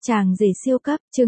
Chàng rể siêu cấp, chương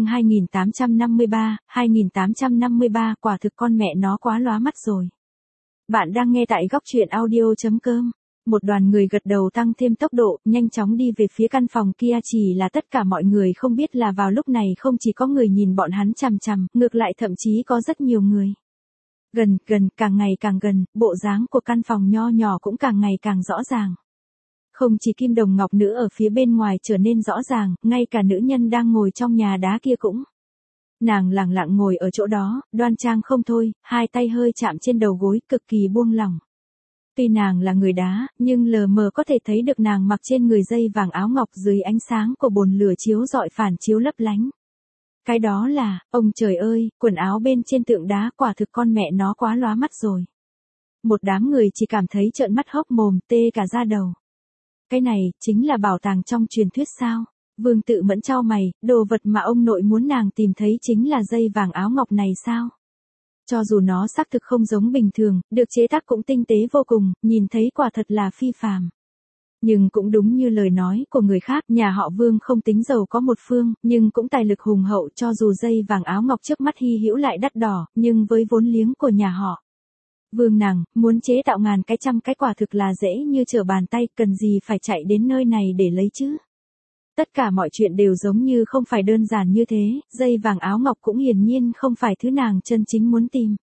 2853, quả thực con mẹ nó quá lóa mắt rồi. Bạn đang nghe tại góc truyện audio.com. Một đoàn người gật đầu tăng thêm tốc độ, nhanh chóng đi về phía căn phòng kia, chỉ là tất cả mọi người không biết là vào lúc này không chỉ có người nhìn bọn hắn chằm chằm, ngược lại thậm chí có rất nhiều người. Gần, càng ngày càng gần, bộ dáng của căn phòng nho nhỏ cũng càng ngày càng rõ ràng. Không chỉ kim đồng ngọc nữ ở phía bên ngoài trở nên rõ ràng, ngay cả nữ nhân đang ngồi trong nhà đá kia cũng. Nàng lẳng lặng ngồi ở chỗ đó, đoan trang không thôi, hai tay hơi chạm trên đầu gối, cực kỳ buông lỏng. Tuy nàng là người đá, nhưng lờ mờ có thể thấy được nàng mặc trên người dây vàng áo ngọc dưới ánh sáng của bồn lửa chiếu rọi phản chiếu lấp lánh. Cái đó là, ông trời ơi, quần áo bên trên tượng đá quả thực con mẹ nó quá lóa mắt rồi. Một đám người chỉ cảm thấy trợn mắt hốc mồm, tê cả da đầu. Cái này, chính là bảo tàng trong truyền thuyết sao? Vương Tự Mẫn chau mày, đồ vật mà ông nội muốn nàng tìm thấy chính là dây vàng áo ngọc này sao? Cho dù nó xác thực không giống bình thường, được chế tác cũng tinh tế vô cùng, nhìn thấy quả thật là phi phàm. Nhưng cũng đúng như lời nói của người khác, nhà họ Vương không tính giàu có một phương, nhưng cũng tài lực hùng hậu, cho dù dây vàng áo ngọc trước mắt hy hữu lại đắt đỏ, nhưng với vốn liếng của nhà họ Vương nàng, muốn chế tạo ngàn cái trăm cái quả thực là dễ như trở bàn tay, cần gì phải chạy đến nơi này để lấy chứ. Tất cả mọi chuyện đều giống như không phải đơn giản như thế, dây vàng áo ngọc cũng hiển nhiên không phải thứ nàng chân chính muốn tìm.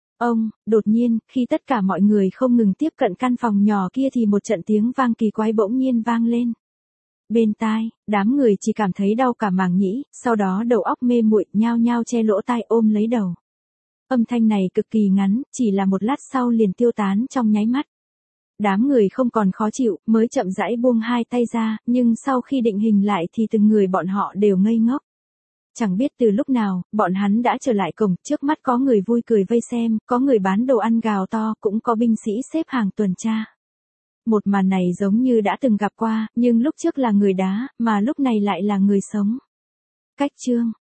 Đột nhiên, khi tất cả mọi người không ngừng tiếp cận căn phòng nhỏ kia thì một trận tiếng vang kỳ quái bỗng nhiên vang lên. Bên tai, đám người chỉ cảm thấy đau cả màng nhĩ, sau đó đầu óc mê muội, nhao nhao che lỗ tai ôm lấy đầu. Âm thanh này cực kỳ ngắn, chỉ là một lát sau liền tiêu tán trong nháy mắt. Đám người không còn khó chịu, mới chậm rãi buông hai tay ra, nhưng sau khi định hình lại thì từng người bọn họ đều ngây ngốc. Chẳng biết từ lúc nào, bọn hắn đã trở lại cổng, trước mắt có người vui cười vây xem, có người bán đồ ăn gào to, cũng có binh sĩ xếp hàng tuần tra. Một màn này giống như đã từng gặp qua, nhưng lúc trước là người đá, mà lúc này lại là người sống. Cách chương,